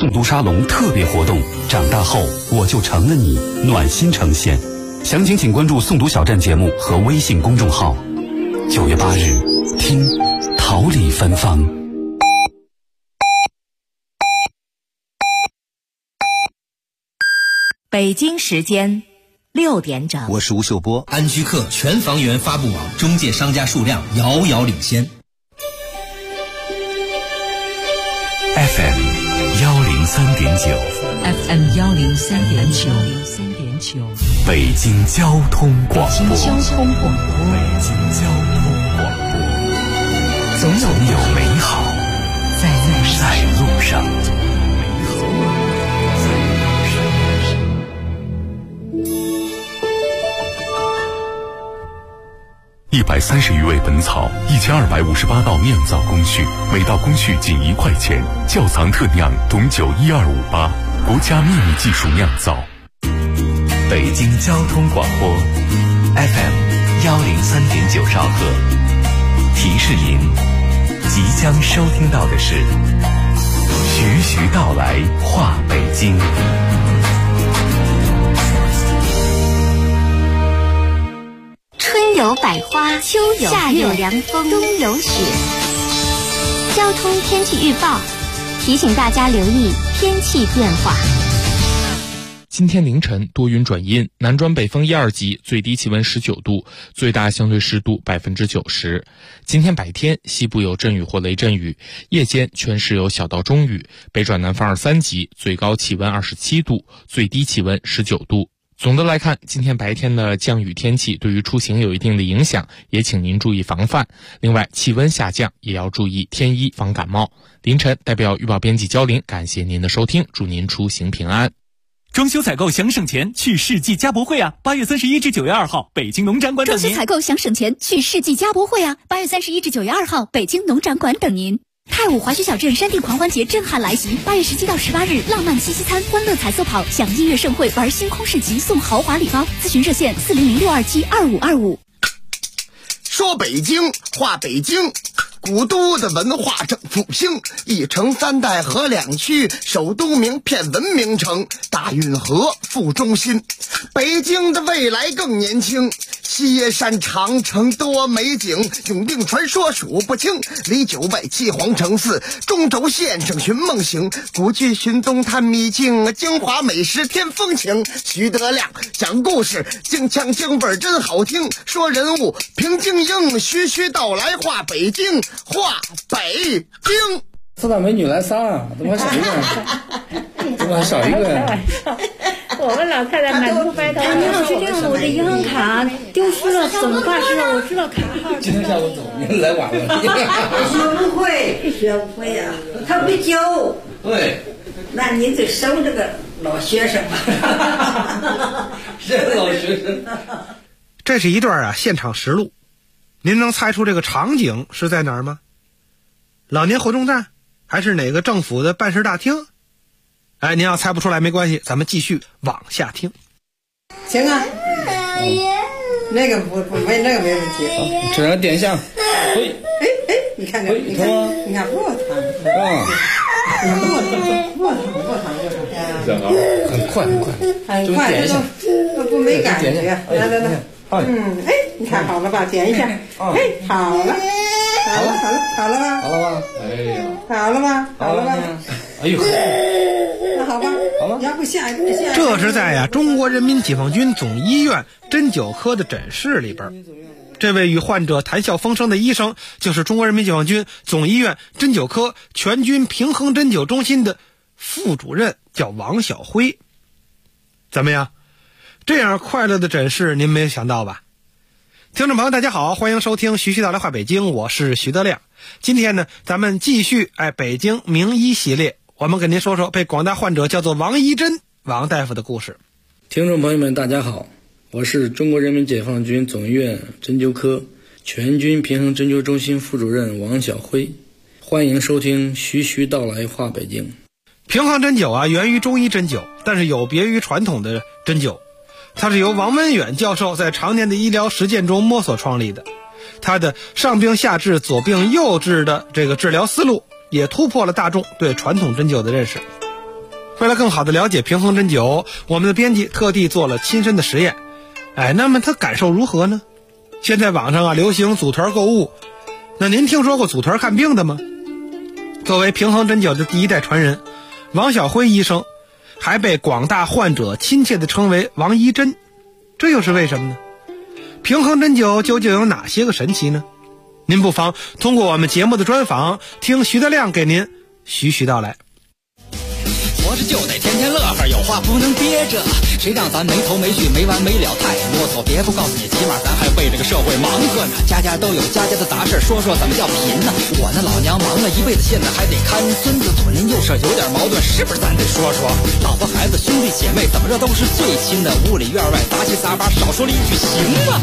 宋都沙龙特别活动，长大后我就成了你，暖心呈现。详情请关注宋都小站节目和微信公众号。9月8日，听桃李芬芳。 北京时间6点整， 我是吴秀波。 安居客全房源发布网中介商家数量遥遥领先。 FM 103.9 FM 103.9， 北京交通广播。 北京交通广播，总有美好在路上。 130余味本草，1258道酿造工序，每道工序仅1块钱。窖藏特酿董酒12588，国家秘密技术酿造。 北京交通广播 FM 103.9兆赫。提示您，即将收听到的是徐徐道来话北京。 春有百花，秋有夏有凉风，冬有雪。交通天气预报提醒大家留意天气变化。 今天凌晨多云转阴，南转北风1、2级，最低气温19度，最大相对湿度90%。今天白天西部有阵雨或雷阵雨，夜间全市有小到中雨，北转南风2、3级，最高气温27度，最低气温19度。总的来看，今天白天的降雨天气对于出行有一定的影响，也请您注意防范。另外，气温下降也要注意添衣防感冒。凌晨代表预报编辑焦林，感谢您的收听，祝您出行平安。 装修采购想省钱，去世纪家博会啊！8月31至9月2号，北京农展馆等您。 装修采购想省钱，去世纪家博会啊！8月31至9月2号，北京农展馆等您。太武滑雪小镇山地狂欢节震撼来袭，8月17到18日，浪漫西西餐、欢乐彩色跑，享音乐盛会，玩星空市集，送豪华礼包。咨询热线400-627-2525。 说北京话北京，古都的文化正复兴，一城3代河2区，首都名片文明城，大运河副中心。北京的未来更年轻，西山长城多美景，永定传说数不清，离9外7皇城4，中轴线上寻梦行，古剧寻东探秘境，京华美食添风情。徐德亮讲故事，京腔京味真好听，说人物平静应，徐徐道来话北京，话北京。 四大美女来仨，怎么还少一个？怎么还少一个？ 我们老太太满头白头。 你好，是这样的，我的银行卡丢失了，怎么办？是我知道卡号。 今天下午走，你来晚了。 学不会呀，他不教。 对。 那你得生这个老学生。 这老学生。 这是一段现场实录，您能猜出这个场景是在哪儿吗？老年活动站，还是哪个政府的办事大厅？您要猜不出来没关系，咱们继续往下听。 行啊，那个没那个没问题。 只能点一下。 你看看，你看落汤啊，落汤就是。 很快， 很快，这都不没感觉。来。你看好了吧？点一下。好了。好了吧？ 哎呀， 好了吧？ 哎呦， 那好吧，要不下。 这是在中国人民解放军总医院针灸科的诊室里边，这位与患者谈笑风生的医生，就是中国人民解放军总医院针灸科全军平衡针灸中心的副主任，叫王晓辉。怎么样？这样快乐的诊室您没有想到吧？听众朋友大家好，欢迎收听徐徐道来话北京，我是徐德亮。今天呢，咱们继续北京名医系列，我们给您说说被广大患者叫做王一珍王大夫的故事。 听众朋友们大家好，我是中国人民解放军总医院针灸科全军平衡针灸中心副主任王晓辉，欢迎收听徐徐道来话北京。 平衡针灸源于中医针灸，但是有别于传统的针灸，它是由王文远教授在常年的医疗实践中摸索创立的。它的上病下治、左病右治的这个治疗思路，也突破了大众对传统针灸的认识。 为了更好的了解平衡针灸，我们的编辑特地做了亲身的实验。那么他感受如何呢？现在网上流行组团购物，那您听说过组团看病的吗？作为平衡针灸的第一代传人，王晓辉医生还被广大患者亲切地称为王医针，这又是为什么呢？平衡针灸究竟有哪些个神奇呢？您不妨通过我们节目的专访，听徐德亮给您徐徐道来。 活着就得天天乐呵，有话不能憋着，谁让咱没头没绪没完没了太啰嗦。别不告诉你，起码咱还为这个社会忙活呢。家家都有家家的杂事，说说怎么叫贫呢？我那老娘忙了一辈子，现在还得看孙子，左邻右舍有点矛盾，是不是咱得说说？老婆孩子兄弟姐妹怎么着都是最亲的，屋里院外杂七杂八，少说了一句行吗？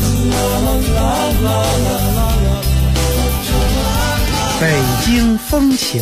北京风情。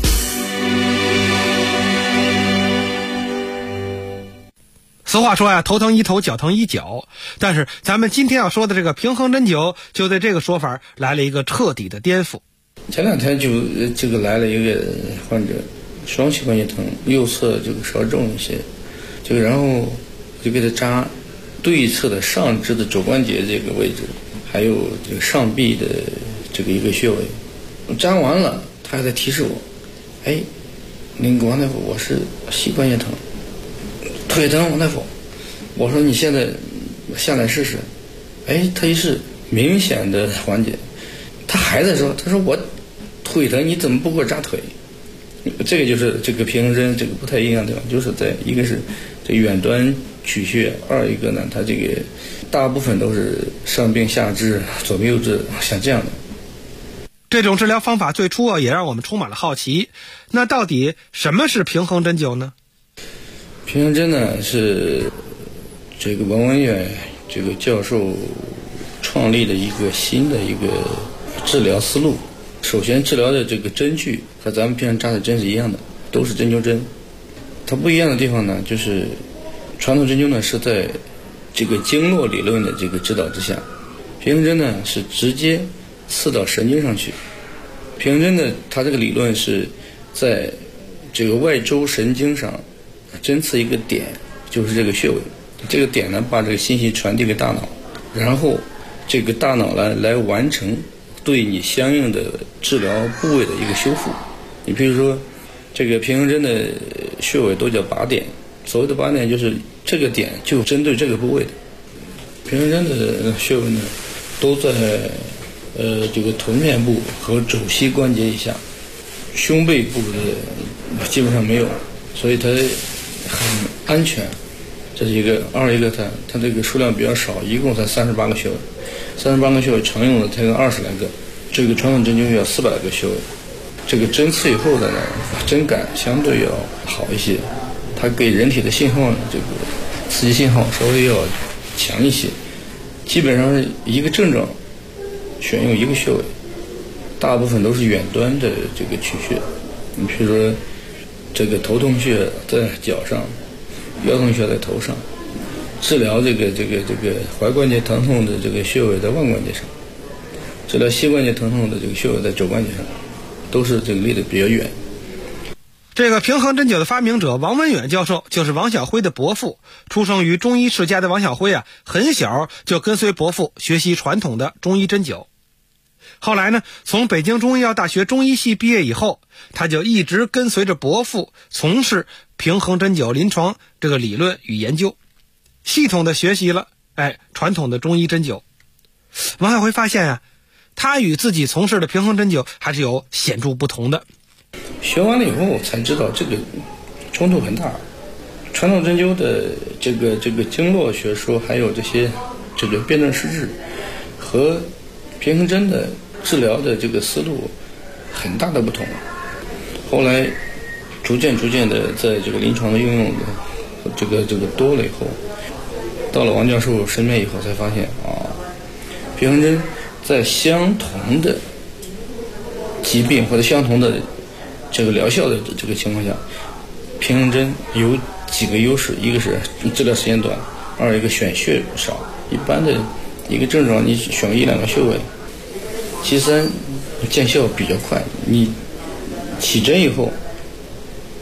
俗话说呀，头疼医头，脚疼医脚。但是咱们今天要说的这个平衡针灸，就对这个说法来了一个彻底的颠覆。 前两天就这个来了一个患者，双膝关节疼，右侧这个稍重一些，然后就给他扎对侧的上肢的肘关节这个位置，还有这个上臂的这个一个穴位。扎完了，他还在提示我，那个王大夫，我是膝关节疼。腿疼，王大夫，我说你现在下来试试。他一试明显的缓解，他还在说，他说我腿疼，你怎么不给我扎腿？这个就是这个平衡针这个不太一样的地方，就是在一个是这远端取穴，二一个呢，它这个大部分都是上病下治，左病右治，像这样的。 这种治疗方法最初也让我们充满了好奇。那到底什么是平衡针灸呢？ 平衡针呢是这个文文院这个教授创立的一个新的一个治疗思路。首先治疗的这个针具和咱们平常扎的针是一样的，都是针灸针。它不一样的地方呢，就是传统针灸呢是在这个经络理论的这个指导之下，平衡针呢是直接刺到神经上去。平衡针呢它这个理论是在这个外周神经上针刺一个点，就是这个穴位，这个点呢把这个信息传递给大脑，然后这个大脑来完成对你相应的治疗部位的一个修复。你比如说这个平衡针的穴位都叫靶点，所谓的靶点就是这个点就针对这个部位的。平衡针的穴位呢都在这个臀面部和肘膝关节以下，胸背部的基本上没有，所以它很安全。这是一个。二一个它这个数量比较少，一共才38个穴位，38个穴位常用的才有20来个，这个传统针灸要400个穴位。这个针刺以后的呢，针感相对要好一些，它给人体的信号这个刺激信号稍微要强一些。基本上是一个症状选用一个穴位，大部分都是远端的这个取穴。你比如说这个头痛穴在脚上，腰痛穴在头上，治疗这个踝关节疼痛的这个穴位在腕关节上，治疗膝关节疼痛的这个穴位在肘关节上，都是这个离得比较远。 这个平衡针灸的发明者王文远教授就是王晓辉的伯父。出生于中医世家的王晓辉很小就跟随伯父学习传统的中医针灸。后来呢，从北京中医药大学中医系毕业以后，他就一直跟随着伯父从事平衡针灸临床这个理论与研究，系统的学习了传统的中医针灸。王晓辉发现他与自己从事的平衡针灸还是有显著不同的。 学完了以后才知道这个冲突很大。传统针灸的这个经络学说，还有这个辨证施治和平衡针的治疗的这个思路很大的不同。后来逐渐的在这个临床的应用的这个多了以后，到了王教授身边以后才发现平衡针在相同的疾病或者相同的这个疗效的这个情况下，平衡针有几个优势。一个是治疗时间短，二一个选穴少，一般的一个症状你选1-2个穴位。其三见效比较快，你起针以后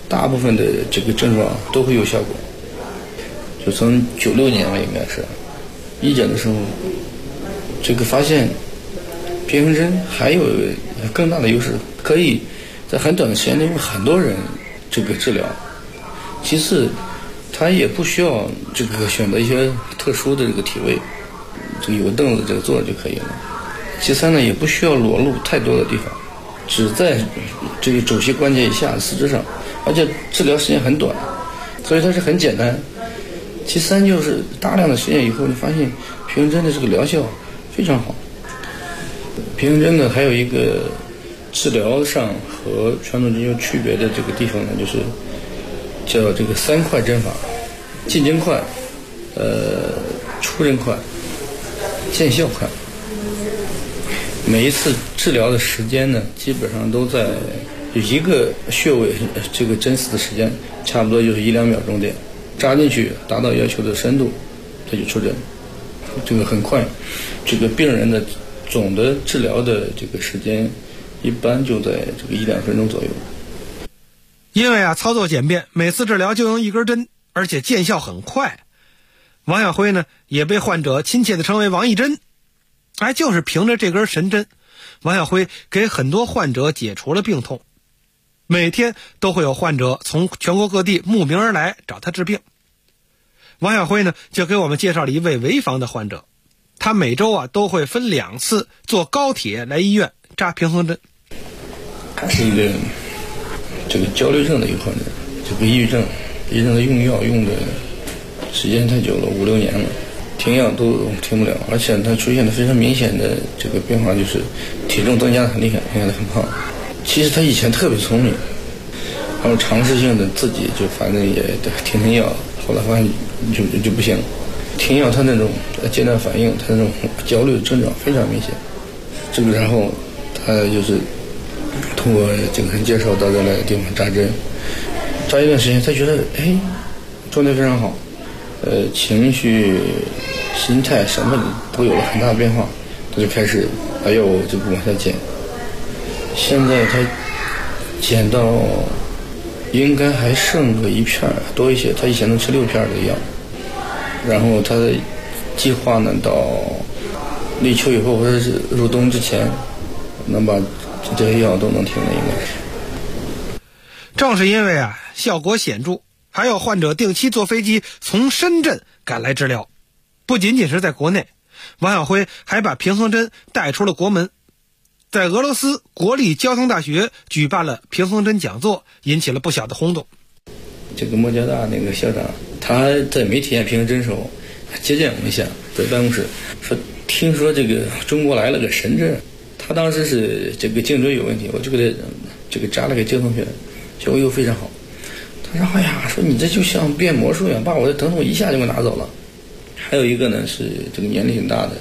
大部分的这个症状都会有效果。就从96年吧，应该是一诊的时候，这个发现平衡针还有更大的优势，可以在很短的时间内为很多人这个治疗。其次，它也不需要这个选择一些特殊的这个体位，这个有凳子这个坐就可以了。其三呢，也不需要裸露太多的地方，只在这个肘膝关节以下四肢上，而且治疗时间很短，所以它是很简单。其三就是大量的实验以后，你发现平衡针的这个疗效非常好。平衡针呢，还有一个治疗上和传统针灸区别的这个地方呢，就是叫这个3快针法：进针快，出针快，见效快。每一次治疗的时间呢，基本上都在一个穴位这个针刺的时间，差不多就是1-2秒钟点，扎进去达到要求的深度，它就出针，这个很快。这个病人的总的治疗的这个时间，一般就在这个1-2分钟左右。 因为操作简便，每次治疗就用一根针，而且见效很快。王晓辉呢，也被患者亲切地称为王一针。就是凭着这根神针，王晓辉给很多患者解除了病痛。每天都会有患者从全国各地慕名而来找他治病。王晓辉呢，就给我们介绍了一位潍坊的患者，他每周都会分2次坐高铁来医院扎平衡针。 他是一个这个焦虑症的一个患者，这个抑郁症的用药用的时间太久了，5-6年了，停药都停不了，而且他出现了非常明显的这个变化，就是体重增加的很厉害，变得很胖。其实他以前特别聪明，然后尝试性的自己就反正也停药，后来发现就不行。停药他那种阶段反应，他那种焦虑的症状非常明显。这个然后他就是通过这个介绍到这来地方扎针，扎一段时间，他觉得状态非常好，情绪、心态什么都有了很大的变化，他就开始把药物就不往下减。现在他减到应该还剩个1片多一些，他以前能吃6片的药。然后他的计划呢，到立秋以后或者是入冬之前，能把这些药都能停了，应该是。 正是因为效果显著，还有患者定期坐飞机从深圳赶来治疗。不仅仅是在国内，王晓辉还把平衡针带出了国门，在俄罗斯国立交通大学举办了平衡针讲座，引起了不小的轰动。 这个莫加大那个校长，他在没体验平衡针的时候接见我一下，在办公室说，听说这个中国来了个神针，他当时是这个颈椎有问题，我就给他这个扎了个接痛穴，效果又非常好。他说说你这就像变魔术一样，把我的疼痛一下就给拿走了。还有一个呢是这个年龄挺大的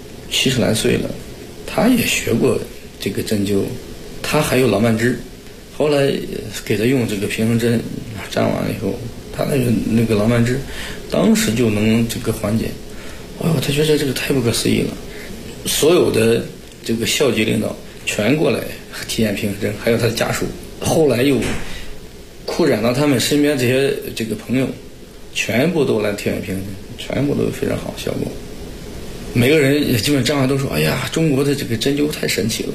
，70来岁了，他也学过这个针灸，他还有老慢支，后来给他用这个平衡针扎完了以后，他那个老慢支当时就能这个缓解。他觉得这个太不可思议了。所有的这个校级领导全过来体验平衡针，还有他的家属，后来又扩展到他们身边这个朋友，全部都来体验平衡针，全部都非常好效果。每个人基本上都说，中国的这个针灸太神奇了。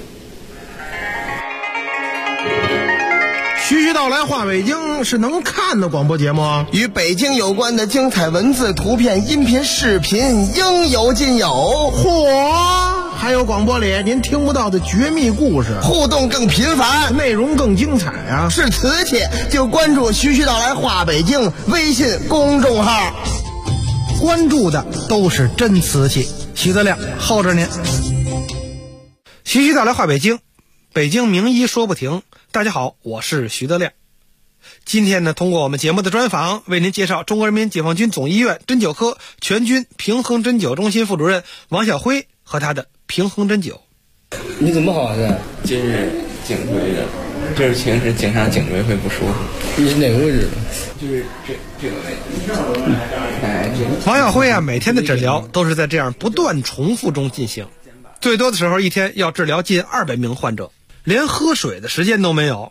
徐徐道来话北京是能看的广播节目， 与北京有关的精彩文字、图片、音频、视频应有尽有。 嚯！还有广播里您听不到的绝密故事， 互动更频繁， 内容更精彩啊！ 是瓷器就关注徐徐道来话北京微信公众号， 关注的都是真瓷器。徐德亮候着您。 徐徐道来话北京，北京名医说不停。大家好，我是徐德亮。今天呢，通过我们节目的专访，为您介绍中国人民解放军总医院针灸科全军平衡针灸中心副主任王晓辉和他的平衡针灸。 你怎么好啊？ 这是颈椎的，这是平时经常颈椎会不舒服。 你是哪个位置？ 就是这个位置。 王晓辉每天的诊疗都是在这样不断重复中进行，最多的时候一天要治疗近200名患者，连喝水的时间都没有。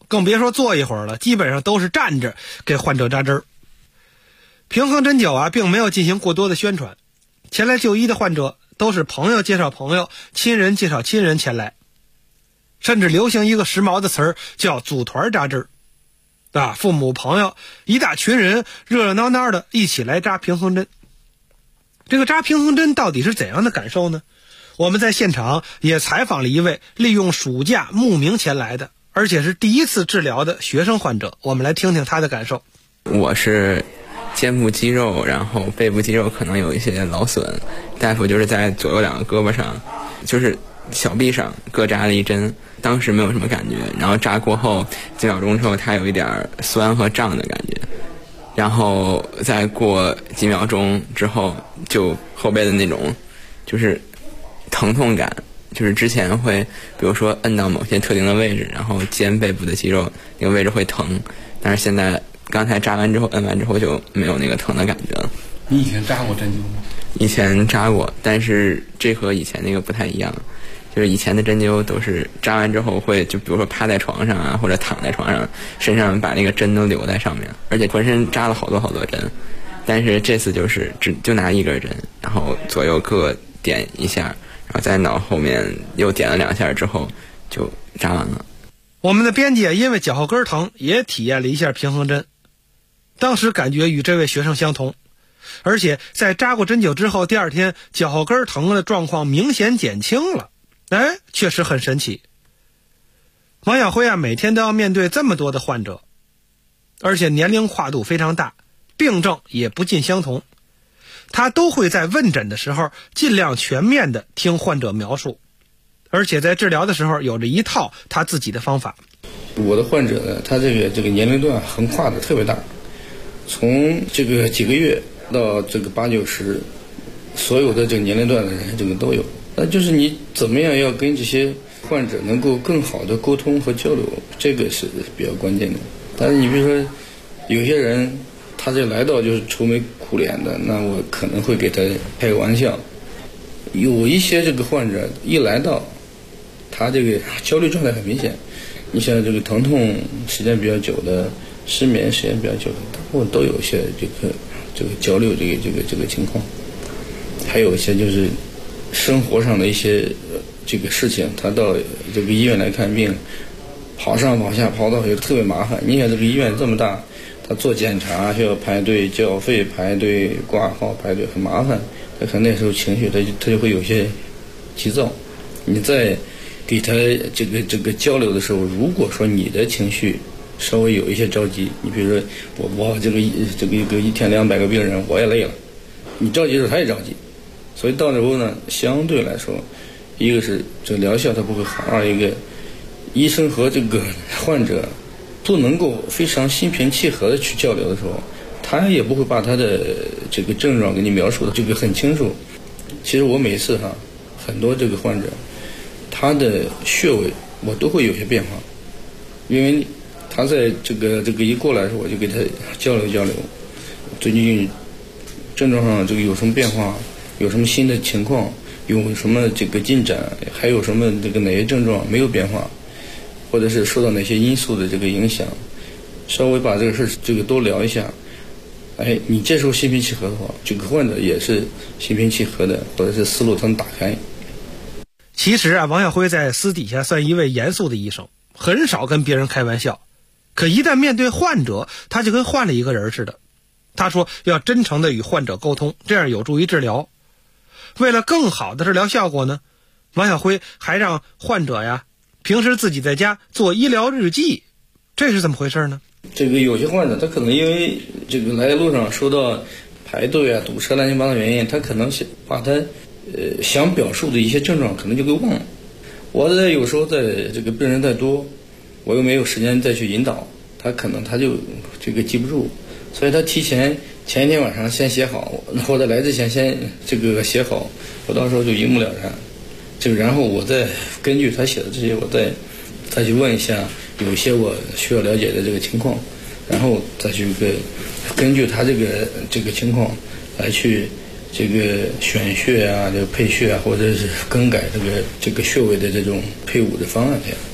更别说坐一会儿了，基本上都是站着给患者扎针儿。平衡针灸并没有进行过多的宣传，前来就医的患者都是朋友介绍朋友，亲人介绍亲人前来，甚至流行一个时髦的词儿叫组团扎针儿父母朋友一大群人热热闹闹的一起来扎平衡针。这个扎平衡针到底是怎样的感受呢？我们在现场也采访了一位利用暑假慕名前来的，而且是第一次治疗的学生患者，我们来听听他的感受。 我是肩部肌肉，然后背部肌肉可能有一些劳损，大夫就是在左右两个胳膊上，就是小臂上各扎了一针，当时没有什么感觉，然后扎过后几秒钟之后，它有一点酸和胀的感觉，然后再过几秒钟之后，就后背的那种就是疼痛感，就是之前会比如说摁到某些特定的位置，然后肩背部的肌肉那个位置会疼，但是现在刚才扎完之后摁完之后就没有那个疼的感觉了。 你以前扎过针灸吗？ 以前扎过，但是这和以前那个不太一样，就是以前的针灸都是扎完之后会就比如说趴在床上或者躺在床上，身上把那个针都留在上面，而且浑身扎了好多针，但是这次就是就拿一根针，然后左右各点一下，然后在脑后面又点了2下之后就扎完了。 我们的编辑因为脚后跟疼也体验了一下平衡针，当时感觉与这位学生相同，而且在扎过针灸之后，第二天脚后跟疼的状况明显减轻了，确实很神奇。王小辉每天都要面对这么多的患者，而且年龄跨度非常大，病症也不尽相同，他都会在问诊的时候尽量全面的听患者描述，而且在治疗的时候有着一套他自己的方法。 我的患者呢，他这个年龄段横跨的特别大，从这个几个月到这个80、90，所有的这个年龄段的人这个都有。那就是你怎么样要跟这些患者能够更好的沟通和交流，这个是比较关键的。但是你比如说有些人他这来到就是愁眉苦脸的，那我可能会给他开个玩笑。有一些这个患者一来到，他这个焦虑状态很明显，你像这个疼痛时间比较久的，失眠时间比较久的，大部分都有一些这个焦虑这个情况。还有一些就是生活上的一些这个事情，他到这个医院来看病，跑上跑下跑到也特别麻烦。你想这个医院这么大，他做检查需要排队交费，排队挂号排队很麻烦，他可能那时候情绪他就会有些急躁。你在给他这个交流的时候，如果说你的情绪稍微有一些着急，你比如说我这个一天200个病人我也累了，你着急的时候他也着急，所以到时候呢，相对来说，一个是这个疗效它不会好，二一个医生和这个患者不能够非常心平气和的去交流的时候，他也不会把他的这个症状给你描述的这个很清楚。其实我每次很多这个患者他的穴位我都会有些变化，因为他在这个一过来的时候，我就给他交流，最近症状上这个有什么变化，有什么新的情况，有什么这个进展，还有什么这个哪些症状没有变化，或者是受到哪些因素的这个影响，稍微把这个事这个多聊一下。你这时候心平气和的话，这个患者也是心平气和的，或者是思路他能打开。 其实王小辉在私底下算一位严肃的医生，很少跟别人开玩笑，可一旦面对患者，他就跟换了一个人似的。他说要真诚的与患者沟通，这样有助于治疗。为了更好的治疗效果呢，王小辉还让患者平时自己在家做医疗日记，这是怎么回事呢？ 这个有些患者他可能因为这个来的路上受到排队堵车乱七八糟原因，他可能是把他想表述的一些症状可能就给忘了。我有时候在这个病人太多，我又没有时间再去引导他，可能他就这个记不住，所以他前一天晚上先写好，或者来之前先这个写好，我到时候就一目了然。然后我再根据他写的这些，我再去问一下有一些我需要了解的这个情况，然后再去根据他这个情况来去这个选穴这个配穴或者是更改这个穴位的这种配伍的方案这样。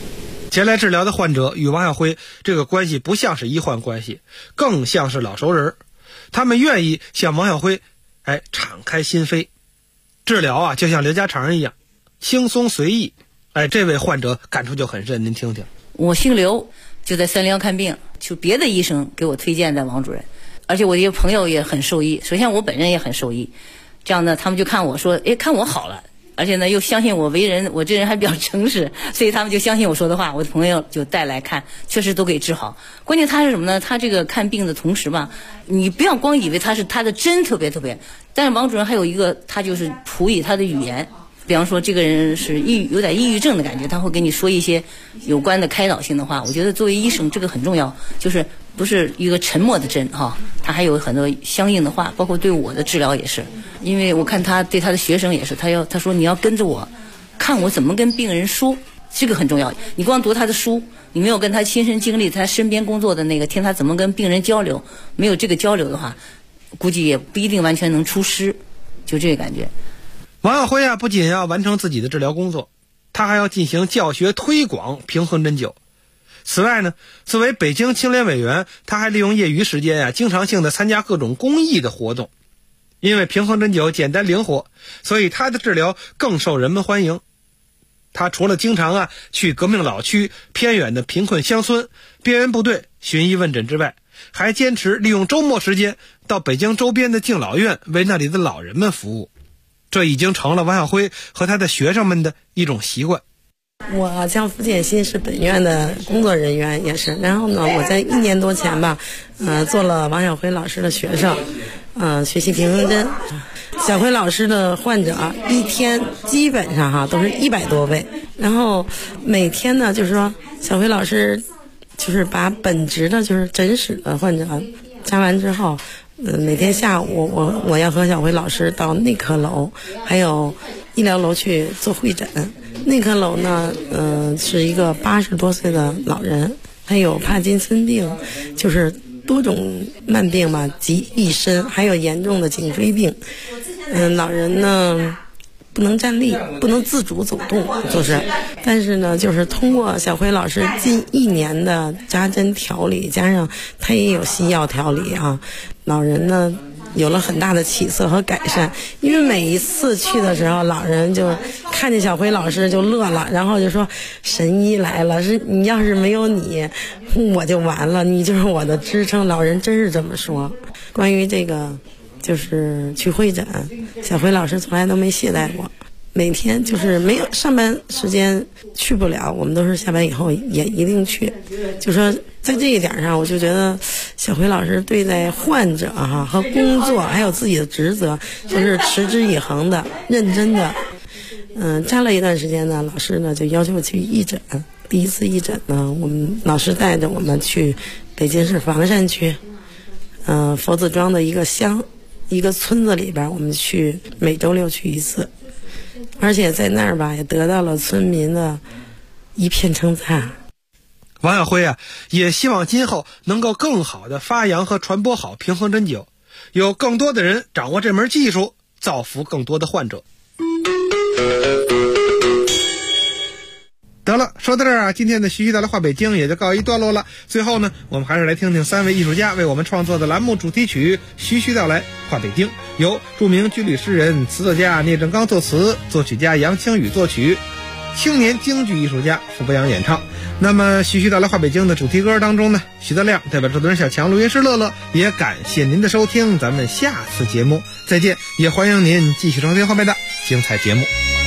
前来治疗的患者与王晓辉这个关系不像是医患关系，更像是老熟人。他们愿意向王晓辉敞开心扉。治疗啊，就像刘家常一样，轻松随意。这位患者感触就很深，您听听。 我姓刘，就在311看病，就别的医生给我推荐的王主任，而且我的朋友也很受益，首先我本人也很受益。这样呢，他们就看我说，看我好了，而且呢又相信我为人，我这人还比较诚实，所以他们就相信我说的话。我的朋友就带来看，确实都给治好。关键他是什么呢？他这个看病的同时吧，你不要光以为他是他的针特别，但是王主任还有一个，他就是辅以他的语言。比方说这个人是有点抑郁症的感觉，他会给你说一些有关的开导性的话。我觉得作为医生这个很重要，就是不是一个沉默的针他还有很多相应的话，包括对我的治疗也是。因为我看他对他的学生也是，他说你要跟着我看我怎么跟病人说，这个很重要。你光读他的书，你没有跟他亲身经历他身边工作的听他怎么跟病人交流，没有这个交流的话，估计也不一定完全能出师，就这个感觉。 王晓辉不仅要完成自己的治疗工作，他还要进行教学推广平衡针灸。此外呢，作为北京青联委员，他还利用业余时间经常性的参加各种公益的活动。因为平衡针灸简单灵活，所以他的治疗更受人们欢迎。他除了经常去革命老区、偏远的贫困乡村、边缘部队寻医问诊之外，还坚持利用周末时间到北京周边的敬老院为那里的老人们服务。这已经成了王晓辉和他的学生们的一种习惯。 我叫付建新，是本院的工作人员，也是。然后呢，我在1年多前吧，做了王晓辉老师的学生，学习平衡针。小辉老师的患者一天基本上都是100多位，然后每天呢，就是说小辉老师就是把本职的就是诊室的患者加完之后。每天下午我要和小辉老师到内科楼还有医疗楼去做会诊。内科楼呢是一个80多岁的老人，他有帕金森病，就是多种慢病吧集一身，还有严重的颈椎病。老人呢不能站立，不能自主走动，但是呢，就是通过小辉老师近1年的扎针调理，加上他也有西药调理老人呢有了很大的起色和改善。因为每一次去的时候，老人就看见小辉老师就乐了，然后就说神医来了，是你要是没有你我就完了，你就是我的支撑。老人真是这么说。关于这个就是去会诊，小辉老师从来都没懈怠过。每天就是没有上班时间去不了，我们都是下班以后也一定去。就说在这一点上，我就觉得小辉老师对待患者和工作还有自己的职责，就是持之以恒的、认真的。扎了一段时间呢，老师呢就要求去义诊。第一次义诊呢，我们老师带着我们去北京市房山区，佛子庄的一个乡。一个村子里边，我们去每周6去一次，而且在那儿吧也得到了村民的一片称赞。 王晓辉也希望今后能够更好的发扬和传播好平衡针灸，有更多的人掌握这门技术，造福更多的患者。得了，说到这儿今天的徐徐道来话北京也就告一段落了。最后呢，我们还是来听听3位艺术家为我们创作的栏目主题曲《徐徐道来话北京》，由著名军旅诗人、词作家聂政刚作词，作曲家杨清宇作曲，青年京剧艺术家傅博洋演唱。那么徐徐道来话北京的主题歌当中呢，徐德亮代表制作人小强、录音师乐乐，也感谢您的收听，咱们下次节目再见，也欢迎您继续收听后面的精彩节目。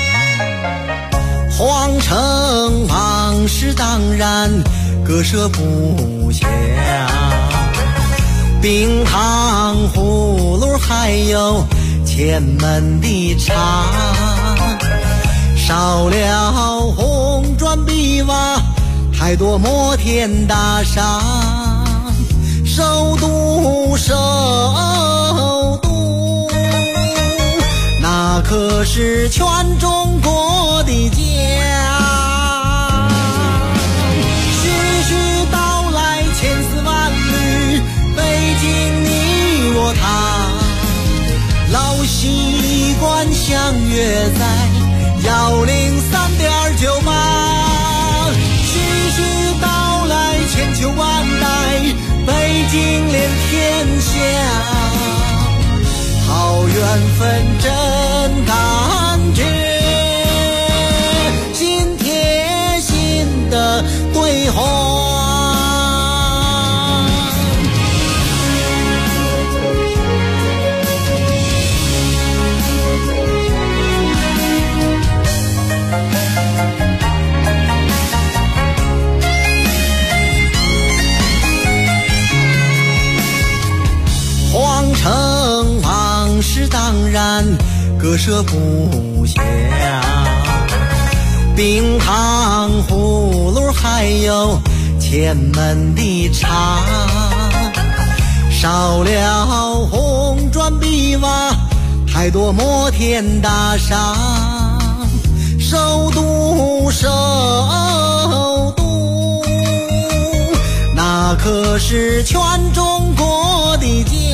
皇城往事当然割舍不下，冰糖葫芦还有前门的茶，少了红砖碧瓦，太多摩天大厦，首都那可是全中国的家。徐徐道来千丝万缕，北京你我他，老习惯相约在103.98。徐徐响，好缘分真感觉，心贴心的对话。皇城往事当然割舍不下，冰糖葫芦还有前门的茶，少了红砖碧瓦，太多摩天大厦，首都首都，那可是全中国的家。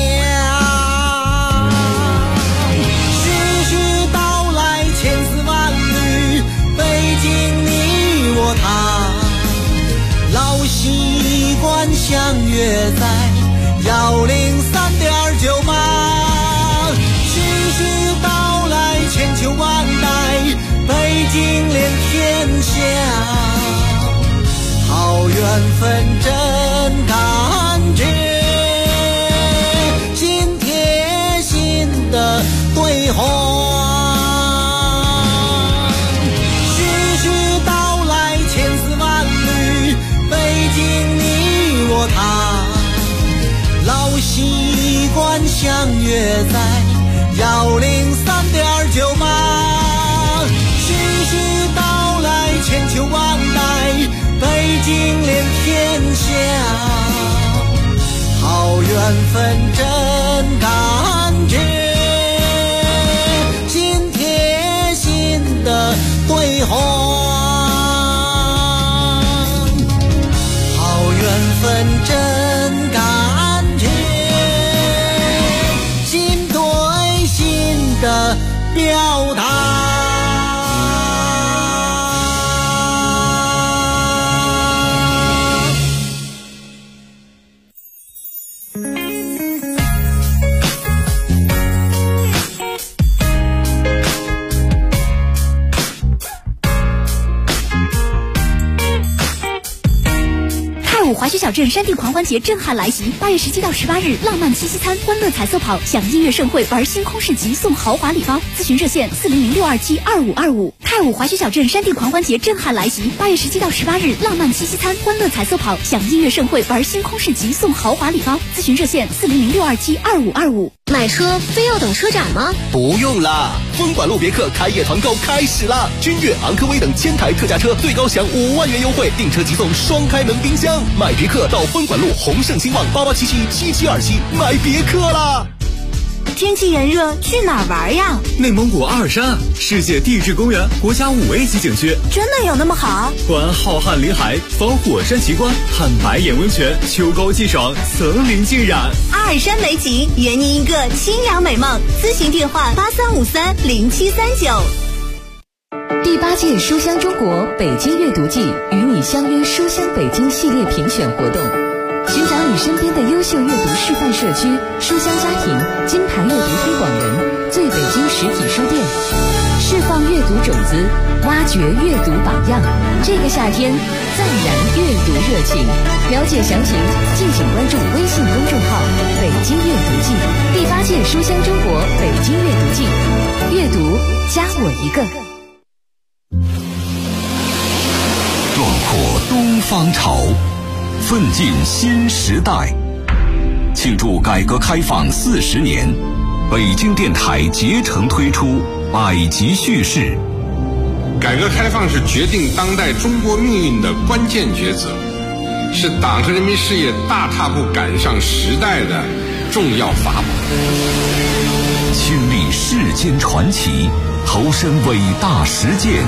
徐徐道来千丝万缕，北京你我他，老习惯相约在103.9吧。徐徐道来千秋万代，北京连天下，好缘分真感觉，心贴心的对话。徐徐道来千丝万缕，北京你我他，老习惯相约在103.9吧。徐徐道来千秋万代，北京连天下，好缘分真感觉，心贴心的对话。好缘分真感觉，心对心的表达。 滑雪小镇山地狂欢节震撼来袭，8月17到18日，浪漫七夕餐、欢乐彩色跑、享音乐盛会、玩星空市集送豪华礼包。咨询热线40062722525。泰武滑雪小镇山地狂欢节震撼来袭，8月17到18日，浪漫七夕餐、欢乐彩色跑、享音乐盛会、玩星空市集送豪华礼包。咨询热线40062722525。 买车非要等车展吗？ 不用啦，风管路别克开业团购开始啦！君越、昂科威等1000台特价车，最高享5万元优惠，订车即送双开门冰箱。买别克到风管路宏盛兴旺88777727买别克啦！ 天气炎热，去哪儿玩呀？ 内蒙古阿尔山，世界地质公园国家5A级景区， 真的有那么好？ 观浩瀚林海，访火山奇观，看白眼温泉，秋高气爽，层林尽染。 阿尔山美景，圆您一个清凉美梦。咨询电话83530739。 第8届书香中国北京阅读季与你相约书香北京系列评选活动，寻找你身边的优秀阅读示范社区、书香家庭、金牌阅读推广人、最北京实体书店，释放阅读种子，挖掘阅读榜样。这个夏天再燃阅读热情。了解详情，敬请关注微信公众号“北京阅读季”。第8届书香中国北京阅读季，阅读加我一个。 壮阔东方潮，奋进新时代。庆祝改革开放40年，北京电台竭诚推出百集叙事。 改革开放是决定当代中国命运的关键抉择，是党和人民事业大踏步赶上时代的重要法宝。 亲历世间传奇，投身伟大实践，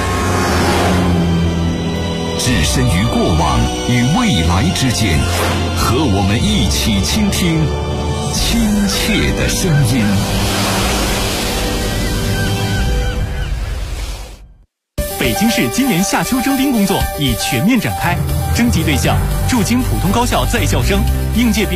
置身于过往与未来之间，和我们一起倾听亲切的声音。 北京市今年夏秋征兵工作已全面展开，征集对象：驻京普通高校在校生，应届毕业